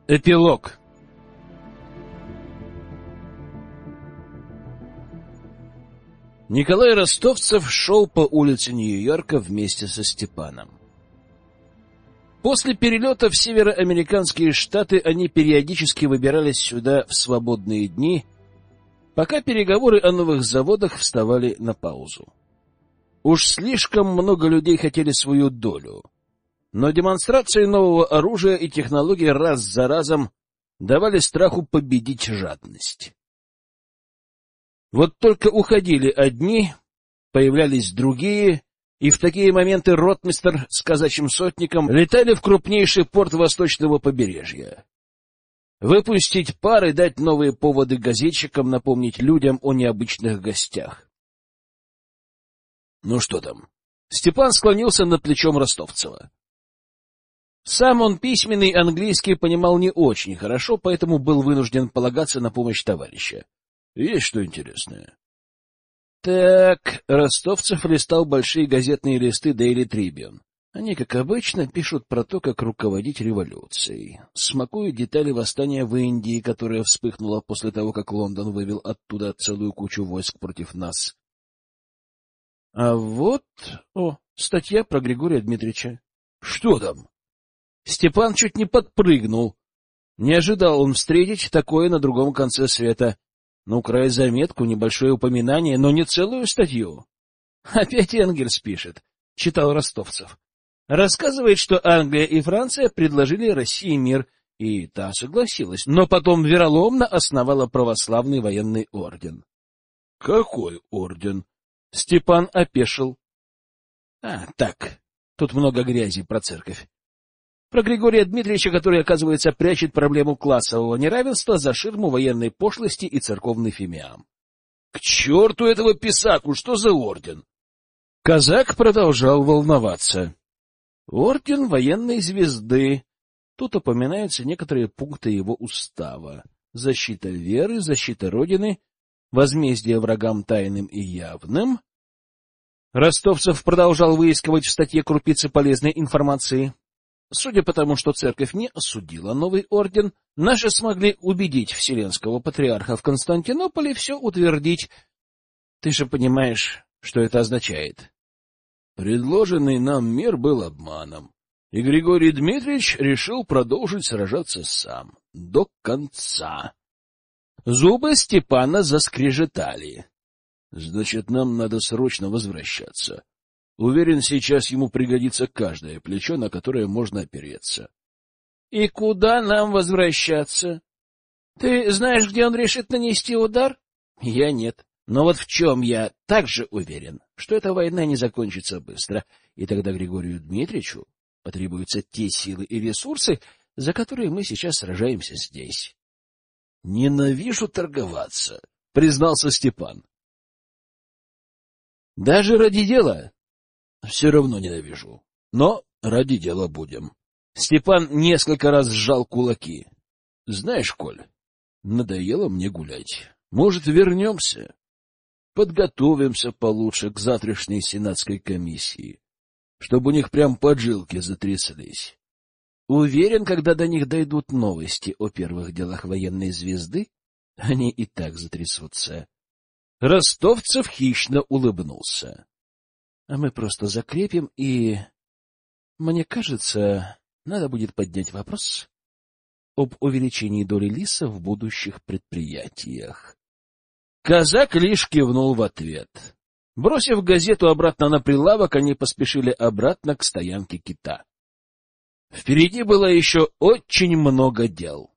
Эпилог. Николай Ростовцев шел по улице Нью-Йорка вместе со Степаном. После перелета в североамериканские штаты они периодически выбирались сюда в свободные дни, пока переговоры о новых заводах вставали на паузу. Уж слишком много людей хотели свою долю, но демонстрации нового оружия и технологий раз за разом давали страху победить жадность. Вот только уходили одни, появлялись другие, и в такие моменты ротмистр с казачьим сотником летали в крупнейший порт восточного побережья. Выпустить пар и дать новые поводы газетчикам напомнить людям о необычных гостях. Ну что там? Степан склонился над плечом Ростовцева. Сам он письменный английский понимал не очень хорошо, поэтому был вынужден полагаться на помощь товарища. Есть что интересное? Так, Ростовцев листал большие газетные листы Daily Tribune. Они, как обычно, пишут про то, как руководить революцией. Смакуют детали восстания в Индии, которое вспыхнуло после того, как Лондон вывел оттуда целую кучу войск против нас. А вот, статья про Григория Дмитриевича. Что там? Степан чуть не подпрыгнул. Не ожидал он встретить такое на другом конце света. Ну, край заметку, небольшое упоминание, но не целую статью. Опять Энгельс пишет, читал Ростовцев. Рассказывает, что Англия и Франция предложили России мир, и та согласилась, но потом вероломно основала православный военный орден. Какой орден? Степан опешил. Так, тут много грязи про церковь. Про Григория Дмитриевича, который, оказывается, прячет проблему классового неравенства за ширму военной пошлости и церковный фимиам. К черту этого писаку, что за орден? Казак продолжал волноваться. Орден военной звезды. Тут упоминаются некоторые пункты его устава. Защита веры, защита Родины, возмездие врагам тайным и явным. Ростовцев продолжал выискивать в статье крупицы полезной информации. Судя по тому, что церковь не осудила новый орден, наши смогли убедить вселенского патриарха в Константинополе все утвердить. Ты же понимаешь, что это означает. Предложенный нам мир был обманом, и Григорий Дмитриевич решил продолжить сражаться сам, до конца. Зубы Степана заскрежетали. Значит, нам надо срочно возвращаться. Уверен, сейчас ему пригодится каждое плечо, на которое можно опереться. — И куда нам возвращаться? Ты знаешь, где он решит нанести удар? — Я нет. Но вот в чем я также уверен, что эта война не закончится быстро, и тогда Григорию Дмитриевичу потребуются те силы и ресурсы, за которые мы сейчас сражаемся здесь. — Ненавижу торговаться, — признался Степан. — Даже ради дела? Все равно ненавижу. Но ради дела будем. Степан несколько раз сжал кулаки. Знаешь, Коль, надоело мне гулять. Может, вернемся? Подготовимся получше к завтрашней сенатской комиссии, чтобы у них прям поджилки затряслись. Уверен, когда до них дойдут новости о первых делах военной звезды, они и так затрясутся. Ростовцев хищно улыбнулся. А мы просто закрепим и... Мне кажется, надо будет поднять вопрос об увеличении доли лиса в будущих предприятиях. Казак лишь кивнул в ответ. Бросив газету обратно на прилавок, они поспешили обратно к стоянке кита. Впереди было еще очень много дел.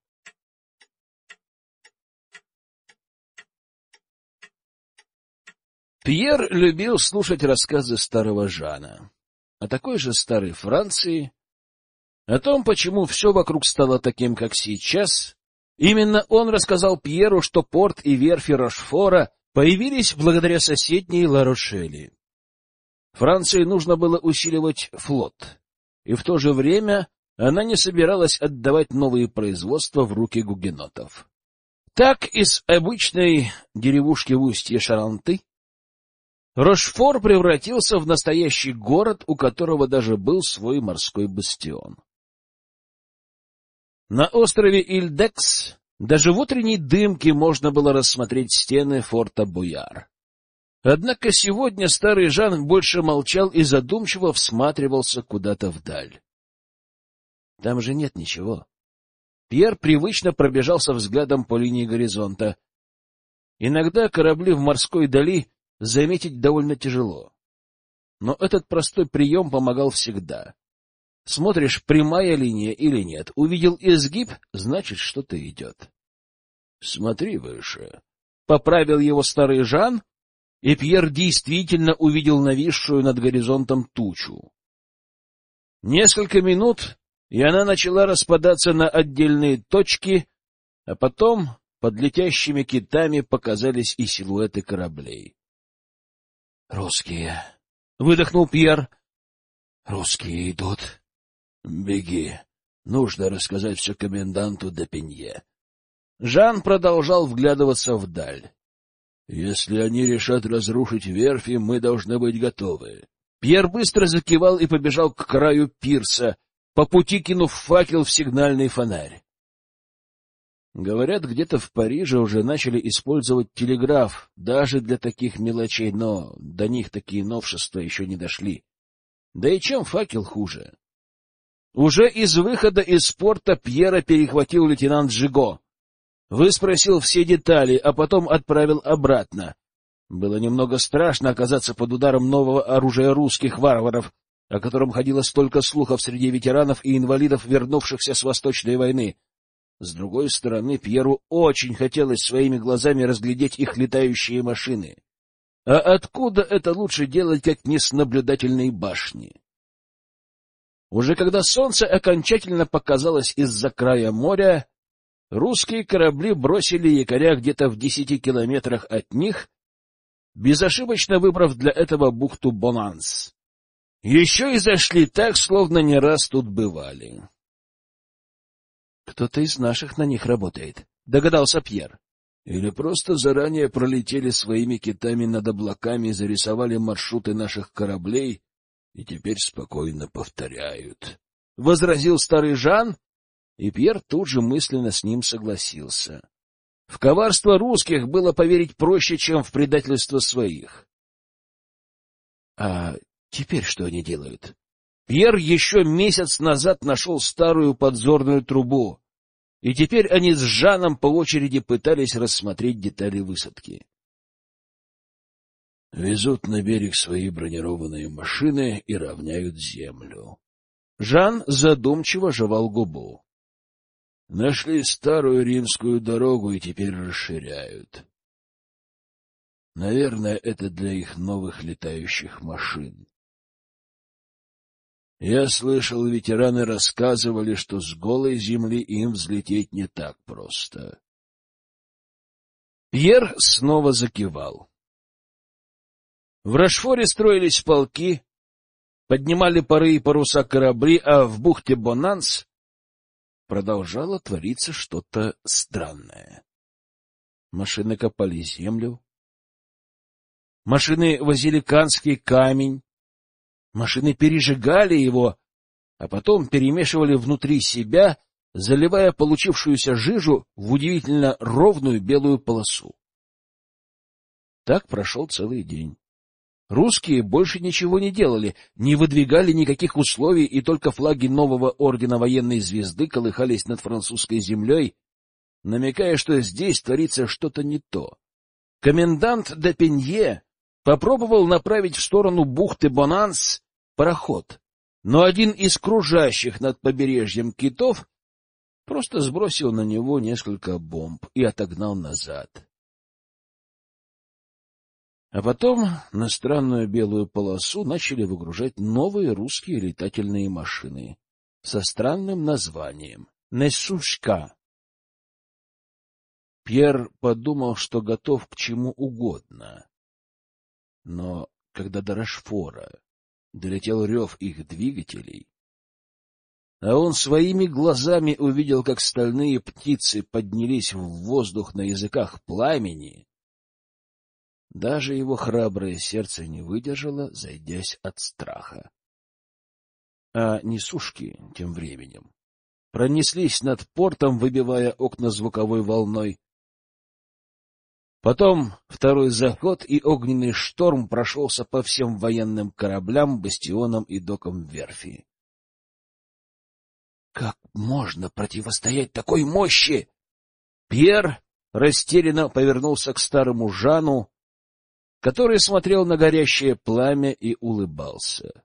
Пьер любил слушать рассказы старого Жана о такой же старой Франции, о том, почему все вокруг стало таким, как сейчас. Именно он рассказал Пьеру, что порт и верфи Рошфора появились благодаря соседней Ла-Рошели. Франции нужно было усиливать флот, и в то же время она не собиралась отдавать новые производства в руки гугенотов. Так из обычной деревушки в устье Шаранты Рошфор превратился в настоящий город, у которого даже был свой морской бастион. На острове Ильдекс даже в утренней дымке можно было рассмотреть стены форта Буяр. Однако сегодня старый Жан больше молчал и задумчиво всматривался куда-то вдаль. Там же нет ничего. Пьер привычно пробежался взглядом по линии горизонта. Иногда корабли в морской дали заметить довольно тяжело. Но этот простой прием помогал всегда. Смотришь, прямая линия или нет. Увидел изгиб, значит, что-то идет. — Смотри выше. Поправил его старый Жан, и Пьер действительно увидел нависшую над горизонтом тучу. Несколько минут, и она начала распадаться на отдельные точки, а потом под летящими китами показались и силуэты кораблей. — Русские! — выдохнул Пьер. — Русские идут. — Беги. Нужно рассказать все коменданту де Пенье. Жан продолжал вглядываться вдаль. — Если они решат разрушить верфи, мы должны быть готовы. Пьер быстро закивал и побежал к краю пирса, по пути кинув факел в сигнальный фонарь. Говорят, где-то в Париже уже начали использовать телеграф, даже для таких мелочей, но до них такие новшества еще не дошли. Да и чем факел хуже? Уже из выхода из порта Пьера перехватил лейтенант Жиго. Выспросил все детали, а потом отправил обратно. Было немного страшно оказаться под ударом нового оружия русских варваров, о котором ходило столько слухов среди ветеранов и инвалидов, вернувшихся с Восточной войны. С другой стороны, Пьеру очень хотелось своими глазами разглядеть их летающие машины. А откуда это лучше делать, как не с наблюдательной башни? Уже когда солнце окончательно показалось из-за края моря, русские корабли бросили якоря где-то в 10 километрах от них, безошибочно выбрав для этого бухту Бонанс. Еще и зашли так, словно не раз тут бывали. Кто-то из наших на них работает, догадался Пьер. Или просто заранее пролетели своими китами над облаками, зарисовали маршруты наших кораблей и теперь спокойно повторяют. Возразил старый Жан, и Пьер тут же мысленно с ним согласился. В коварство русских было поверить проще, чем в предательство своих. А теперь что они делают? Пьер еще месяц назад нашел старую подзорную трубу, и теперь они с Жаном по очереди пытались рассмотреть детали высадки. Везут на берег свои бронированные машины и равняют землю. Жан задумчиво жевал губу. Нашли старую римскую дорогу и теперь расширяют. Наверное, это для их новых летающих машин. Я слышал, ветераны рассказывали, что с голой земли им взлететь не так просто. Пьер снова закивал. В Рошфоре строились полки, поднимали пары и паруса корабли, а в бухте Бонанс продолжало твориться что-то странное. Машины копали землю, машины возили канский камень, машины пережигали его, а потом перемешивали внутри себя, заливая получившуюся жижу в удивительно ровную белую полосу. Так прошел целый день. Русские больше ничего не делали, не выдвигали никаких условий, и только флаги нового ордена военной звезды колыхались над французской землей, намекая, что здесь творится что-то не то. Комендант де Пенье попробовал направить в сторону бухты Бонанс пароход, но один из кружащих над побережьем китов просто сбросил на него несколько бомб и отогнал назад. А потом на странную белую полосу начали выгружать новые русские летательные машины со странным названием «Несушка». Пьер подумал, что готов к чему угодно. Но когда до Рошфора долетел рев их двигателей, а он своими глазами увидел, как стальные птицы поднялись в воздух на языках пламени, даже его храброе сердце не выдержало, зайдясь от страха. А несушки тем временем пронеслись над портом, выбивая окна звуковой волной. Потом второй заход, и огненный шторм прошелся по всем военным кораблям, бастионам и докам верфи. Как можно противостоять такой мощи? Пьер растерянно повернулся к старому Жану, который смотрел на горящее пламя и улыбался.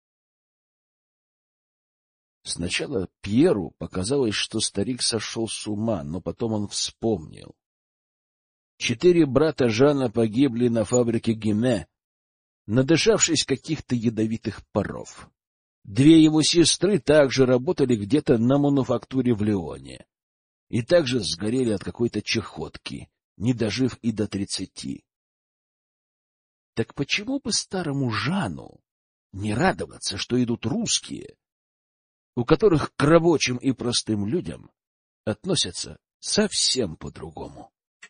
Сначала Пьеру показалось, что старик сошел с ума, но потом он вспомнил. 4 брата Жана погибли на фабрике Гиме, надышавшись каких-то ядовитых паров. 2 его сестры также работали где-то на мануфактуре в Лионе и также сгорели от какой-то чахотки, не дожив и до 30. Так почему бы старому Жану не радоваться, что идут русские, у которых к рабочим и простым людям относятся совсем по-другому?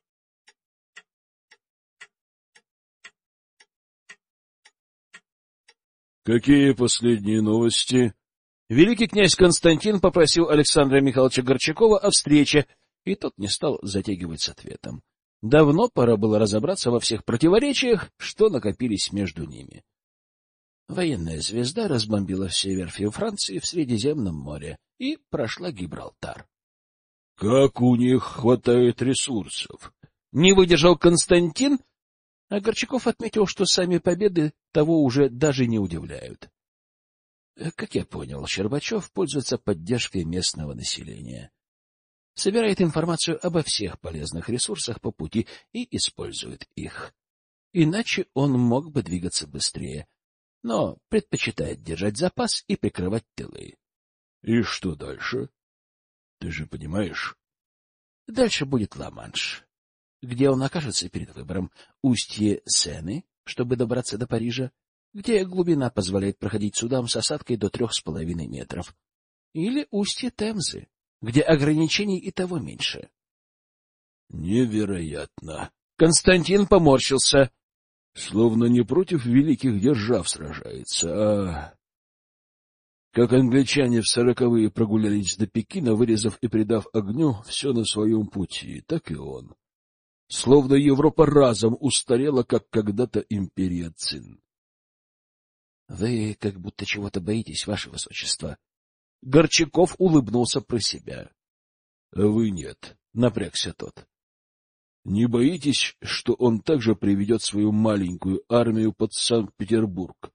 Какие последние новости? Великий князь Константин попросил Александра Михайловича Горчакова о встрече, и тот не стал затягивать с ответом. Давно пора было разобраться во всех противоречиях, что накопились между ними. Военная звезда разбомбила все верфи Франции в Средиземном море и прошла Гибралтар. Как у них хватает ресурсов? Не выдержал Константин, а Горчаков отметил, что сами победы того уже даже не удивляют. Как я понял, Щербачев пользуется поддержкой местного населения, собирает информацию обо всех полезных ресурсах по пути и использует их. Иначе он мог бы двигаться быстрее, но предпочитает держать запас и прикрывать тылы. И что дальше? Ты же понимаешь? Дальше будет Ла-Манш, где он окажется перед выбором: устье Сены, чтобы добраться до Парижа, где глубина позволяет проходить судам с осадкой до 3,5 метров, или устье Темзы, где ограничений и того меньше. Невероятно. Константин поморщился. Словно не против великих держав сражается, а... Как англичане в 40-е прогулялись до Пекина, вырезав и придав огню все на своем пути, так и он. Словно Европа разом устарела, как когда-то империя Цин. — Вы как будто чего-то боитесь, ваше высочество. Горчаков улыбнулся про себя. — А вы нет, — напрягся тот. — Не боитесь, что он также приведет свою маленькую армию под Санкт-Петербург?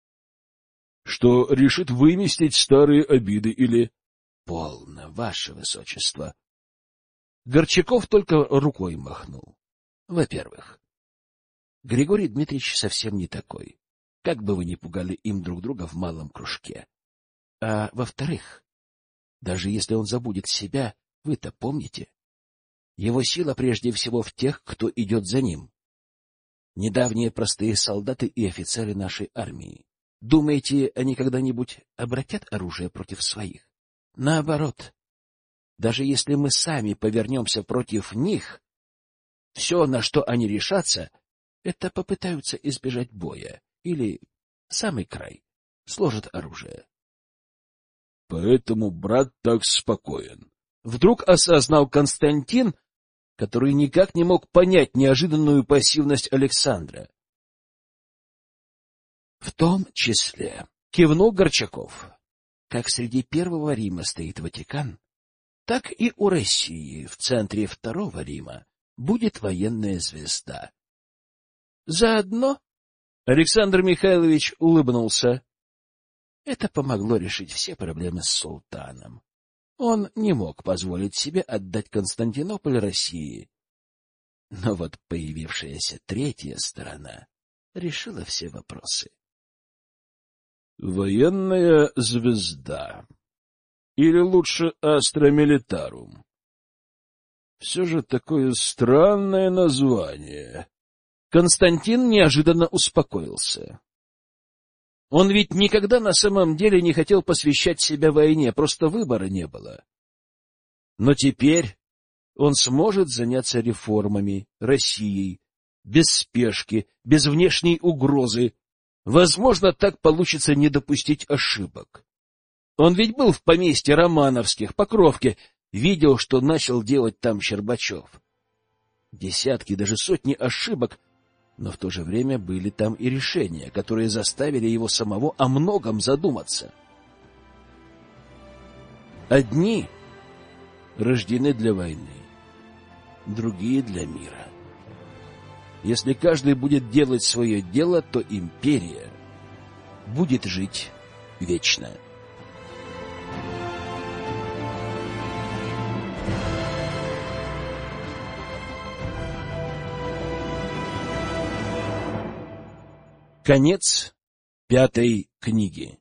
Что решит выместить старые обиды или... — Полно, ваше высочество. Горчаков только рукой махнул. Во-первых, Григорий Дмитриевич совсем не такой, как бы вы ни пугали им друг друга в малом кружке. А во-вторых, даже если он забудет себя, вы-то помните, его сила прежде всего в тех, кто идет за ним. Недавние простые солдаты и офицеры нашей армии. Думаете, они когда-нибудь обратят оружие против своих? Наоборот. Даже если мы сами повернемся против них, все, на что они решатся, это попытаются избежать боя или, самый край, сложат оружие. Поэтому брат так спокоен. Вдруг осознал Константин, который никак не мог понять неожиданную пассивность Александра. В том числе, кивнул Горчаков, как среди Первого Рима стоит Ватикан, так и у России в центре Второго Рима будет военная звезда. Заодно Александр Михайлович улыбнулся. Это помогло решить все проблемы с султаном. Он не мог позволить себе отдать Константинополь России. Но вот появившаяся третья сторона решила все вопросы. Военная звезда. Или лучше Астра Милитарум. Все же такое странное название. Константин неожиданно успокоился. Он ведь никогда на самом деле не хотел посвящать себя войне, просто выбора не было. Но теперь он сможет заняться реформами, Россией, без спешки, без внешней угрозы. Возможно, так получится не допустить ошибок. Он ведь был в поместье Романовских, Покровке, видел, что начал делать там Щербачев. Десятки, даже сотни ошибок, но в то же время были там и решения, которые заставили его самого о многом задуматься. Одни рождены для войны, другие — для мира. Если каждый будет делать свое дело, то империя будет жить вечно. Конец 5-й книги.